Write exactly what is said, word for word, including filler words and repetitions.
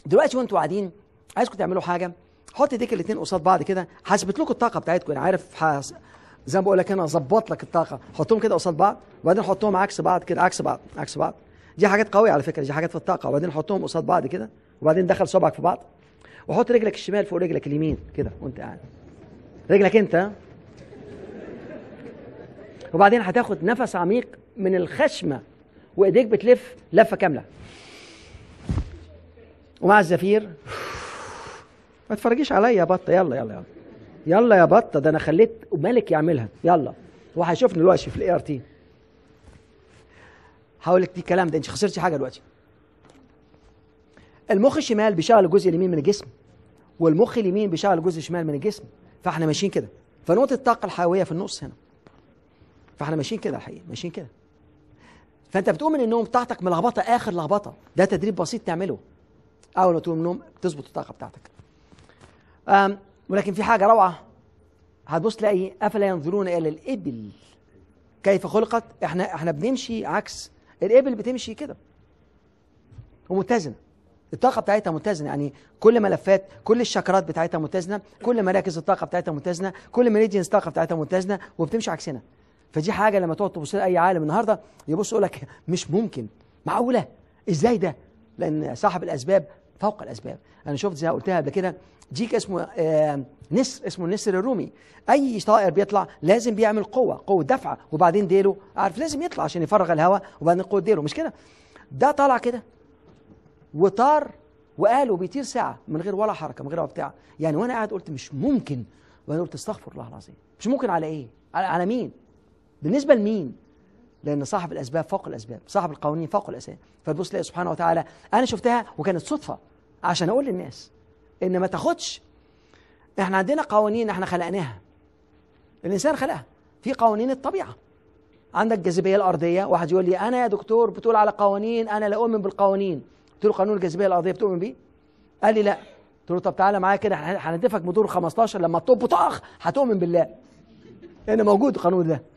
دلوقتي وانتوا قاعدين عايزكم تعملوا حاجه، حط ايديك الاثنين قصاد بعض كده، هثبت لكم الطاقه بتاعتكم. انا عارف حاس... زي ما بقول لك انا اظبط لك الطاقه. حطهم كده قصاد بعض وبعدين حطهم عكس بعض كده، عكس بعض عكس بعض. دي حاجات قويه على فكره، دي حاجات في الطاقه. وبعدين حطهم قصاد بعض كده، وبعدين دخل صبعك في بعض، وحط رجلك الشمال فوق رجلك اليمين كده وانت قاعد، رجلك انت. وبعدين هتاخد نفس عميق من الخشمه وايديك بتلف لفه كامله، ومع الزفير ما تفرجيش عليا يا بطه. يلا يلا يلا يلا يا بطه، ده انا خليت ملك يعملها. يلا هو هيشوفني دلوقتي في الاي ار تي. هقول لك دي الكلام ده، انت خسرتي حاجه دلوقتي. المخ الشمال بيشغل الجزء اليمين من الجسم، والمخ اليمين بيشغل الجزء الشمال من الجسم. فاحنا ماشيين كده، فنقطه الطاقه الحيويه في النص هنا. فاحنا ماشيين كده الحقيقه، ماشيين كده. فانت بتقوم من النوم طاقتك ملخبطه اخر لخبطه. ده تدريب بسيط تعمله. اول ما تقوم من النوم تظبط الطاقه بتاعتك. أم ولكن في حاجه روعه، هتبص تلاقي افلا ينظرون الى الابل كيف خلقت. احنا احنا بنمشي عكس الابل، بتمشي كده ومتزنه. الطاقه بتاعتها متزنه، يعني كل ملفات كل الشكرات بتاعتها متزنه، كل مراكز الطاقه بتاعتها متزنه، كل ميريديانز الطاقه بتاعتها متزنه، وبتمشي عكسنا. فدي حاجه لما تقعد تبص لاي عالم النهارده يبص يقول لك مش ممكن، معقوله، ازاي ده؟ لان صاحب الاسباب فوق الاسباب. انا شفت زي ما قلتها قبل كده جيك اسمه آه نسر، اسمه النسر الرومي. اي طائر بيطلع لازم بيعمل قوه قوه دفعه، وبعدين ديله عارف لازم يطلع عشان يفرغ الهواء، وبعدين قوه ديله، مش كده؟ ده طالع كده وطار وقال وبيطير ساعه من غير ولا حركه، من غير بتاع. يعني وانا قاعد قلت مش ممكن، وانا قلت استغفر الله العظيم، مش ممكن على ايه؟ على, على مين؟ بالنسبه لمين؟ لان صاحب الاسباب فوق الاسباب، صاحب القوانين فوق الاسباب. فتبص تلاقي سبحانه وتعالى. انا شفتها وكانت صدفه عشان اقول للناس ان ما تاخدش. احنا عندنا قوانين احنا خلقناها، الانسان خلقها. في قوانين الطبيعه، عندك الجاذبيه الارضيه. واحد يقول لي انا يا دكتور بتقول على قوانين، انا لا اؤمن بالقوانين. قلت له قانون الجاذبيه الارضيه بتؤمن بيه؟ قال لي لا. قلت له طب تعالى معايا كده هندفك بدور خمستاشر، لما تطب طخ هتؤمن بالله، لان موجود القانون ده.